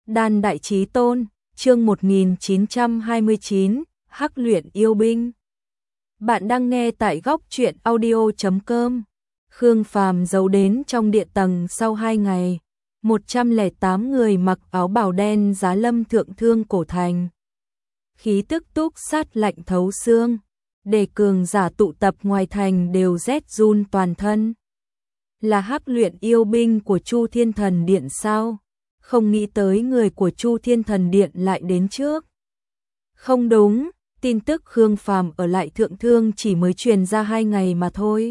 Đan Đại Chí Tôn, chương 1929, Hắc luyện yêu binh. Bạn đang nghe tại góc truyện audio.com. Khương Phàm giấu đến trong địa tầng sau 2 ngày. 108 người mặc áo bào đen giá lâm thượng thương cổ thành. Khí tức túc sát lạnh thấu xương. Để cường giả tụ tập ngoài thành đều rét run toàn thân. Là Hắc luyện yêu binh của Chu Thiên Thần Điện sao? Không nghĩ tới người của Chu Thiên Thần Điện lại đến trước. Không đúng, tin tức Khương Phàm ở lại thượng thương chỉ mới truyền ra 2 ngày mà thôi.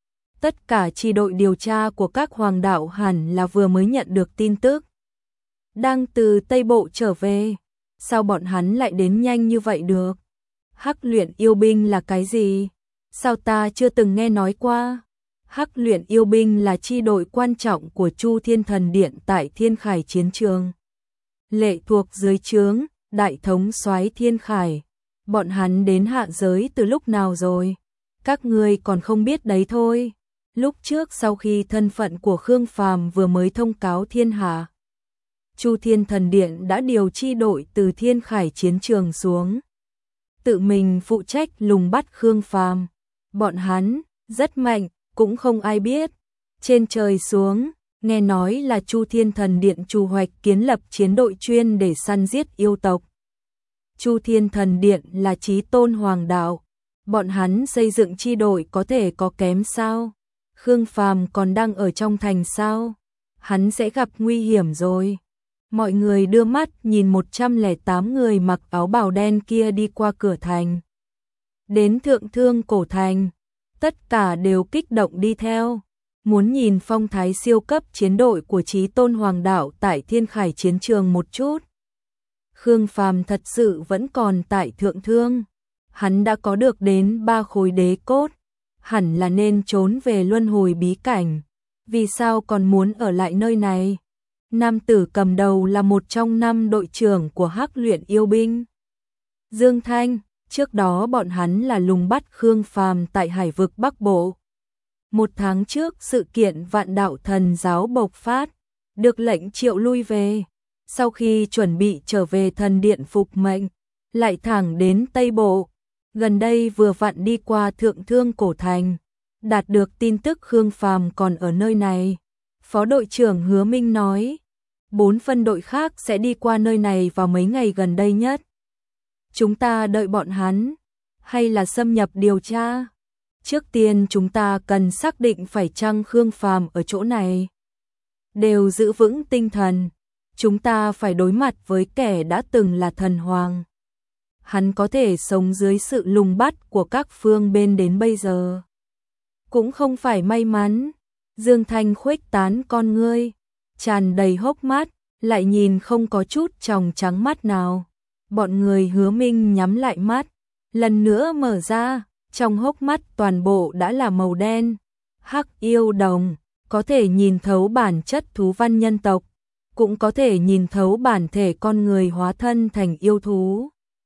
Tất cả chi đội điều tra của các hoàng đạo hẳn là vừa mới nhận được tin tức. Đang từ Tây Bộ trở về, sao bọn hắn lại đến nhanh như vậy được? Hắc luyện yêu binh là cái gì? Sao ta chưa từng nghe nói qua? Hắc luyện yêu binh là chi đội quan trọng của Chu Thiên Thần Điện tại Thiên Khải chiến trường. Lệ thuộc dưới trướng, đại thống soái Thiên Khải. Bọn hắn đến hạ giới từ lúc nào rồi? Các ngươi còn không biết đấy thôi. Lúc trước sau khi thân phận của Khương Phàm vừa mới thông cáo thiên hạ, Chu Thiên Thần Điện đã điều chi đội từ Thiên Khải chiến trường xuống. Tự mình phụ trách lùng bắt Khương Phàm. Bọn hắn rất mạnh, cũng không ai biết. Trên trời xuống, nghe nói là Chu Thiên Thần Điện chủ hoạch kiến lập chiến đội chuyên để săn giết yêu tộc. Chu Thiên Thần Điện là chí tôn hoàng đạo. Bọn hắn xây dựng chi đội có thể có kém sao? Khương Phàm còn đang ở trong thành sao? Hắn sẽ gặp nguy hiểm rồi. Mọi người đưa mắt nhìn 108 người mặc áo bào đen kia đi qua cửa thành. Đến thượng thương cổ thành, tất cả đều kích động đi theo. Muốn nhìn phong thái siêu cấp chiến đội của chí tôn hoàng đạo tại Thiên Khải chiến trường một chút. Khương Phàm thật sự vẫn còn tại thượng thương. Hắn đã có được đến 3 khối đế cốt. Hẳn là nên trốn về luân hồi bí cảnh. Vì sao còn muốn ở lại nơi này? Nam tử cầm đầu là một trong 5 đội trưởng của Hắc luyện yêu binh. Dương Thanh, trước đó bọn hắn là lùng bắt Khương Phàm tại Hải vực Bắc Bộ. 1 tháng trước sự kiện Vạn Đạo Thần Giáo bộc phát, được lệnh triệu lui về. Sau khi chuẩn bị trở về thần điện phục mệnh, lại thẳng đến Tây Bộ. Gần đây vừa vặn đi qua thượng thương cổ thành, đạt được tin tức Khương Phàm còn ở nơi này. Phó đội trưởng Hứa Minh nói, 4 phân đội khác sẽ đi qua nơi này vào mấy ngày gần đây nhất. Chúng ta đợi bọn hắn, hay là xâm nhập điều tra? Trước tiên chúng ta cần xác định phải chăng Khương Phàm ở chỗ này. Đều giữ vững tinh thần, chúng ta phải đối mặt với kẻ đã từng là thần hoàng. Hắn có thể sống dưới sự lùng bắt của các phương bên đến bây giờ. Cũng không phải may mắn. Dương Thanh khuếch tán con ngươi, tràn đầy hốc mắt, lại nhìn không có chút tròng trắng mắt nào. Bọn người Hứa Minh nhắm lại mắt, lần nữa mở ra, trong hốc mắt toàn bộ đã là màu đen. Hắc yêu đồng, có thể nhìn thấu bản chất thú văn nhân tộc, cũng có thể nhìn thấu bản thể con người hóa thân thành yêu thú.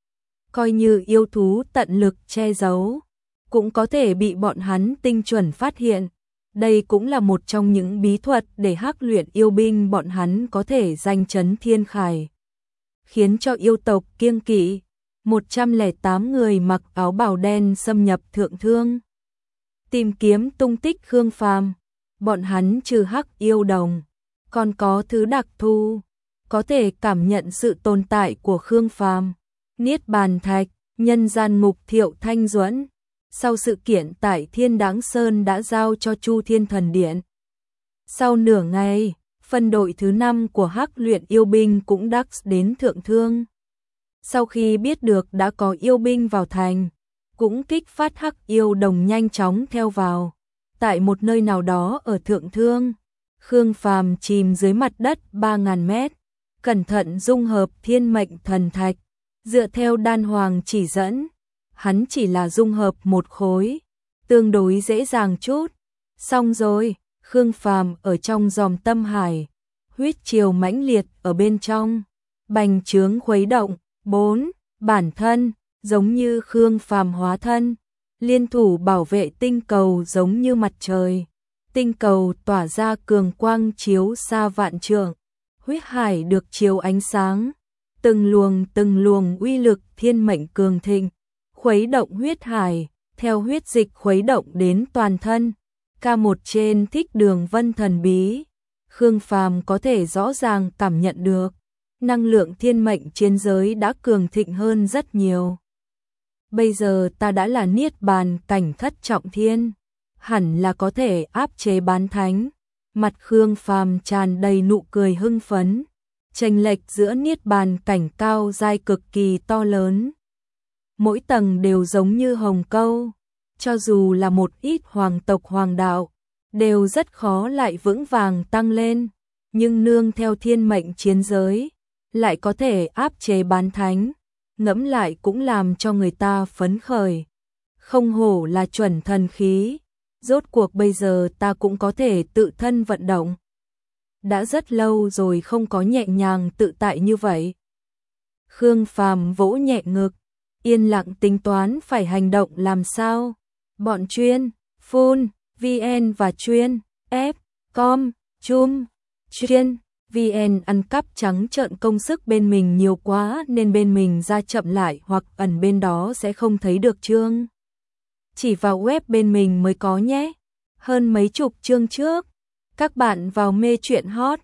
Coi như yêu thú tận lực che giấu, cũng có thể bị bọn hắn tinh chuẩn phát hiện. Đây cũng là một trong những bí thuật để Hắc luyện yêu binh bọn hắn có thể danh chấn Thiên Khải, khiến cho yêu tộc kiêng kỵ. 108 người mặc áo bào đen xâm nhập thượng thương, tìm kiếm tung tích Khương Phàm. Bọn hắn trừ Hắc yêu đồng, còn có thứ đặc thù, có thể cảm nhận sự tồn tại của Khương Phàm. Niết Bàn Thạch, nhân gian mục Thiệu Thanh Duẫn. Sau sự kiện tại Thiên Đáng Sơn đã giao cho Chu Thiên Thần Điện. Sau nửa ngày, phân đội thứ 5 của Hắc luyện yêu binh cũng đắc đến thượng thương. Sau khi biết được đã có yêu binh vào thành, cũng kích phát Hắc yêu đồng nhanh chóng theo vào. Tại một nơi nào đó ở thượng thương, Khương Phàm chìm dưới mặt đất 3.000 mét, cẩn thận dung hợp thiên mệnh thần thạch. Dựa theo đan hoàng chỉ dẫn, hắn chỉ là dung hợp một khối, tương đối dễ dàng chút. Xong rồi, Khương Phàm ở trong giòm tâm hải, huyết triều mãnh liệt ở bên trong, bành trướng khuấy động. 4. Bản thân, giống như Khương Phàm hóa thân, liên thủ bảo vệ tinh cầu giống như mặt trời. Tinh cầu tỏa ra cường quang chiếu xa vạn trượng, huyết hải được chiếu ánh sáng, từng luồng uy lực thiên mệnh cường thịnh, khuấy động huyết hải, theo huyết dịch khuấy động đến toàn thân. K1 trên thích đường vân thần bí, Khương Phàm có thể rõ ràng cảm nhận được, năng lượng thiên mệnh trên giới đã cường thịnh hơn rất nhiều. Bây giờ ta đã là niết bàn cảnh thất trọng thiên, hẳn là có thể áp chế bán thánh. Mặt Khương Phàm tràn đầy nụ cười hưng phấn, chênh lệch giữa niết bàn cảnh cao giai cực kỳ to lớn. Mỗi tầng đều giống như hồng câu, cho dù là một ít hoàng tộc hoàng đạo, đều rất khó lại vững vàng tăng lên, nhưng nương theo thiên mệnh chiến giới, lại có thể áp chế bán thánh, ngẫm lại cũng làm cho người ta phấn khởi. Không hổ là chuẩn thần khí, rốt cuộc bây giờ ta cũng có thể tự thân vận động. Đã rất lâu rồi không có nhẹ nhàng tự tại như vậy. Khương Phàm vỗ nhẹ ngực, yên lặng tính toán phải hành động làm sao. Bọn chuyên, phun, VN và chuyên, F, com, chum, chuyên, VN ăn cắp trắng trợn công sức bên mình nhiều quá nên bên mình ra chậm lại hoặc ẩn bên đó sẽ không thấy được chương. Chỉ vào web bên mình mới có nhé. Hơn mấy chục chương trước, các bạn vào mê truyện hot,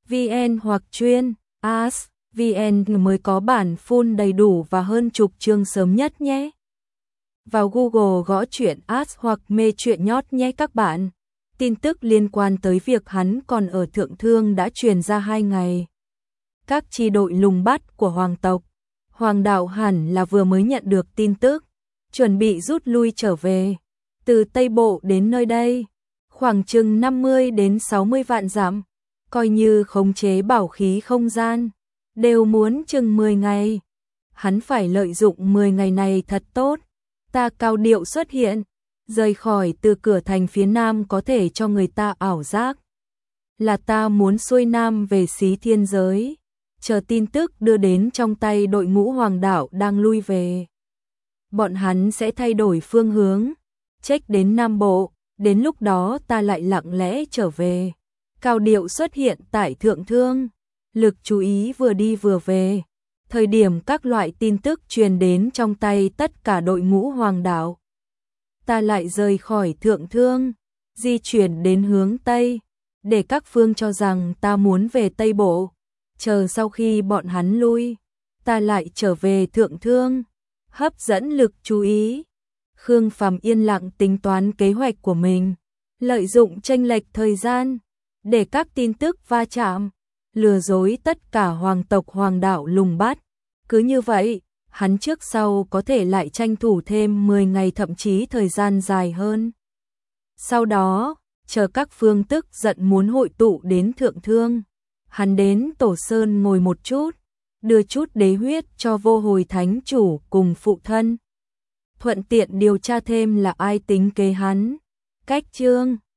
VN hoặc chuyên, as, VN mới có bản full đầy đủ và hơn chục chương sớm nhất nhé. Vào Google gõ truyện as hoặc mê truyện nhót nhé các bạn. Tin tức liên quan tới việc hắn còn ở Thượng Thương đã truyền ra 2 ngày. Các chi đội lùng bắt của hoàng tộc, hoàng đạo hẳn là vừa mới nhận được tin tức, chuẩn bị rút lui trở về. Từ Tây Bộ đến nơi đây, khoảng chừng 50 đến 60 vạn dặm, coi như khống chế bảo khí không gian, đều muốn chừng 10 ngày. Hắn phải lợi dụng 10 ngày này thật tốt. Ta cao điệu xuất hiện, rời khỏi từ cửa thành phía nam có thể cho người ta ảo giác là ta muốn xuôi nam về xí thiên giới, chờ tin tức đưa đến trong tay đội ngũ hoàng đạo đang lui về. Bọn hắn sẽ thay đổi phương hướng, check đến Nam Bộ, đến lúc đó ta lại lặng lẽ trở về. Cao điệu xuất hiện tại Thượng Thương, lực chú ý vừa đi vừa về. Thời điểm các loại tin tức truyền đến trong tay tất cả đội ngũ hoàng đạo, ta lại rời khỏi Thượng Thương, di chuyển đến hướng Tây, để các phương cho rằng ta muốn về Tây Bộ. Chờ sau khi bọn hắn lui, ta lại trở về Thượng Thương, hấp dẫn lực chú ý. Khương Phàm yên lặng tính toán kế hoạch của mình, lợi dụng chênh lệch thời gian, để các tin tức va chạm, lừa dối tất cả hoàng tộc hoàng đạo lùng bắt. Cứ như vậy, hắn trước sau có thể lại tranh thủ thêm 10 ngày thậm chí thời gian dài hơn. Sau đó, chờ các phương tức giận muốn hội tụ đến Thượng Thương, hắn đến Tổ Sơn ngồi một chút, đưa chút đế huyết cho Vô Hồi Thánh Chủ cùng phụ thân. Thuận tiện điều tra thêm là ai tính kế hắn. Cách chương